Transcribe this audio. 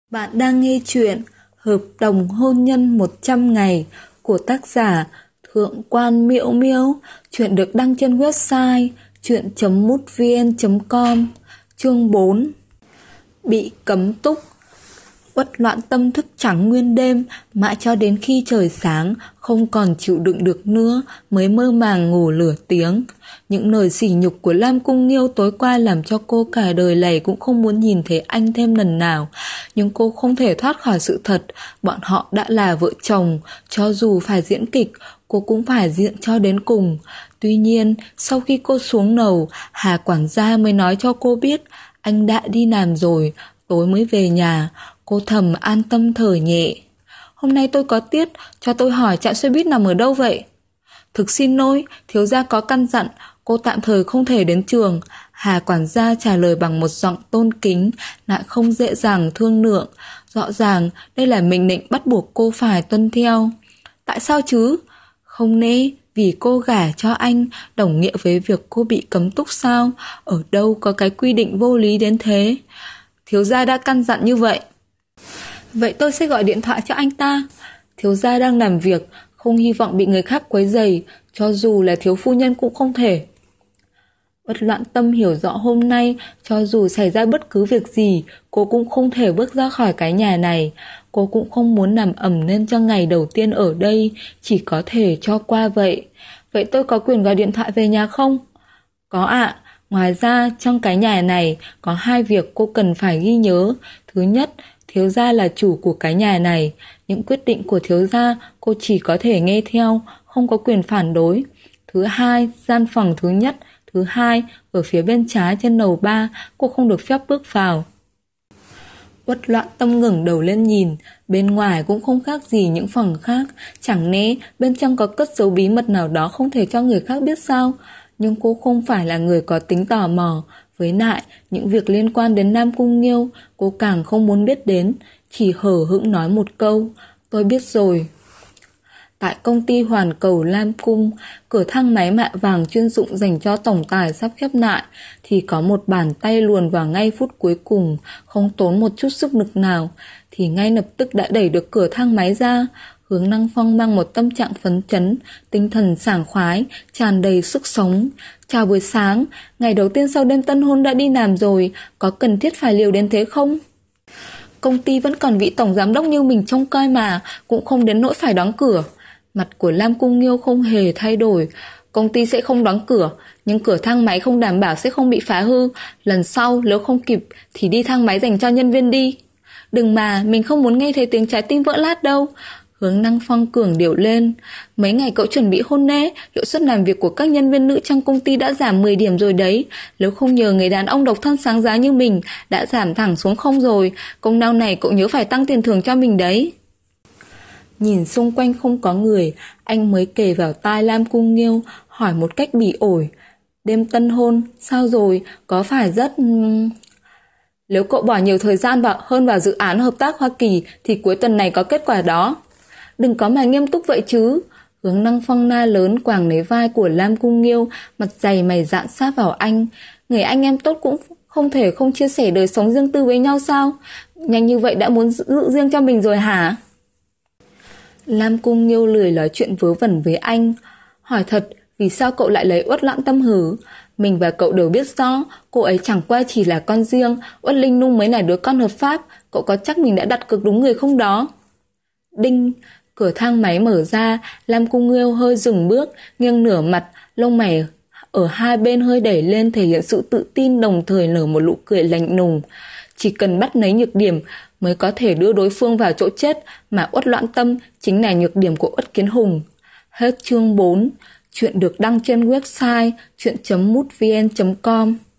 Bạn đang nghe chuyện Hợp đồng hôn nhân 100 ngày của tác giả Thượng quan Miễu Miễu. Chuyện được đăng trên website chuyện.mútvn.com. Chương 4. Bị cấm túc. Uất Loạn Tâm thức trắng nguyên đêm, mãi cho đến khi trời sáng, không còn chịu đựng được nữa, mới mơ màng ngủ lửa tiếng. Những lời sỉ nhục của Lam Cung Nghiêu tối qua làm cho cô cả đời này cũng không muốn nhìn thấy anh thêm lần nào. Nhưng cô không thể thoát khỏi sự thật, bọn họ đã là vợ chồng, cho dù phải diễn kịch, cô cũng phải diễn cho đến cùng. Tuy nhiên, sau khi cô xuống lầu, Hà quản gia mới nói cho cô biết anh đã đi làm rồi, tối mới về nhà. Cô thầm an tâm thở nhẹ. Hôm nay tôi có tiết, cho tôi hỏi trạm xe buýt nằm ở đâu vậy? Thực xin lỗi, thiếu gia có căn dặn, cô tạm thời không thể đến trường. Hà quản gia trả lời bằng một giọng tôn kính, lại không dễ dàng thương lượng. Rõ ràng đây là mệnh lệnh bắt buộc cô phải tuân theo. Tại sao chứ? Không lẽ vì cô gả cho anh đồng nghĩa với việc cô bị cấm túc sao? Ở đâu có cái quy định vô lý đến thế? Thiếu gia đã căn dặn như vậy. Vậy tôi sẽ gọi điện thoại cho anh ta. Thiếu gia đang làm việc, không hy vọng bị người khác quấy rầy, cho dù là thiếu phu nhân cũng không thể. Uất Loạn Tâm hiểu rõ hôm nay, cho dù xảy ra bất cứ việc gì, cô cũng không thể bước ra khỏi cái nhà này. Cô cũng không muốn nằm ẩm lên cho ngày đầu tiên ở đây, chỉ có thể cho qua vậy. Vậy tôi có quyền gọi điện thoại về nhà không? Có ạ. Ngoài ra, trong cái nhà này có hai việc cô cần phải ghi nhớ. Thứ nhất, thiếu gia là chủ của cái nhà này. Những quyết định của thiếu gia cô chỉ có thể nghe theo, không có quyền phản đối. Thứ hai, gian phòng thứ nhất, thứ hai, ở phía bên trái trên lầu 3, cô không được phép bước vào. Uất Loạn Tâm ngẩng đầu lên nhìn, bên ngoài cũng không khác gì những phòng khác, chẳng lẽ bên trong có cất giấu bí mật nào đó không thể cho người khác biết sao? Nhưng cô không phải là người có tính tò mò, với lại những việc liên quan đến Nam Cung Nghiêu cô càng không muốn biết đến, chỉ hờ hững nói một câu, tôi biết rồi. Tại công ty Hoàn Cầu Lam Cung, cửa thang máy mạ vàng chuyên dụng dành cho tổng tài sắp khép lại, thì có một bàn tay luồn vào ngay phút cuối cùng, không tốn một chút sức lực nào, thì ngay lập tức đã đẩy được cửa thang máy ra. Hướng Năng Phong mang một tâm trạng phấn chấn, tinh thần sảng khoái, tràn đầy sức sống. Chào buổi sáng, ngày đầu tiên sau đêm tân hôn đã đi làm rồi, có cần thiết phải liều đến thế không? Công ty vẫn còn vị tổng giám đốc như mình trông coi mà, cũng không đến nỗi phải đóng cửa. Mặt của Lam Cung Nghiêu không hề thay đổi. Công ty sẽ không đóng cửa, nhưng cửa thang máy không đảm bảo sẽ không bị phá hư. Lần sau nếu không kịp thì đi thang máy dành cho nhân viên đi. Đừng mà, mình không muốn nghe thấy tiếng trái tim vỡ lát đâu. Hướng Năng Phong cường điệu lên. Mấy ngày cậu chuẩn bị hôn lễ, hiệu suất làm việc của các nhân viên nữ trong công ty đã giảm 10 điểm rồi đấy. Nếu không nhờ người đàn ông độc thân sáng giá như mình, đã giảm thẳng xuống không rồi. Công lao này cậu nhớ phải tăng tiền thưởng cho mình đấy. Nhìn xung quanh không có người, anh mới kề vào tai Lam Cung Nghiêu, hỏi một cách bỉ ổi. Đêm tân hôn, sao rồi, có phải rất... Nếu cậu bỏ nhiều thời gian hơn vào dự án hợp tác Hoa Kỳ thì cuối tuần này có kết quả đó. Đừng có mà nghiêm túc vậy chứ. Hướng Năng Phong la lớn quàng lấy vai của Lam Cung Nghiêu, mặt dày mày dạn sát vào anh. Người anh em tốt cũng không thể không chia sẻ đời sống riêng tư với nhau sao? Nhanh như vậy đã muốn giữ riêng cho mình rồi hả? Lam Cung Nghiêu lười nói chuyện vớ vẩn với anh. Hỏi thật, vì sao cậu lại lấy Uất Loạn Tâm hử? Mình và cậu đều biết rõ, cô ấy chẳng qua chỉ là con riêng, Uất Linh Nung mới là đứa con hợp pháp. Cậu có chắc mình đã đặt cược đúng người không đó? Đinh! Cửa thang máy mở ra, Lam Cung Nghiêu hơi dừng bước, nghiêng nửa mặt, lông mày ở hai bên hơi đẩy lên thể hiện sự tự tin, đồng thời nở một nụ cười lạnh lùng. Chỉ cần bắt lấy nhược điểm mới có thể đưa đối phương vào chỗ chết, mà Uất Loạn Tâm chính là nhược điểm của Uất Kiến Hùng. Hết chương 4. Chuyện được đăng trên website chuyện.mútvn.com.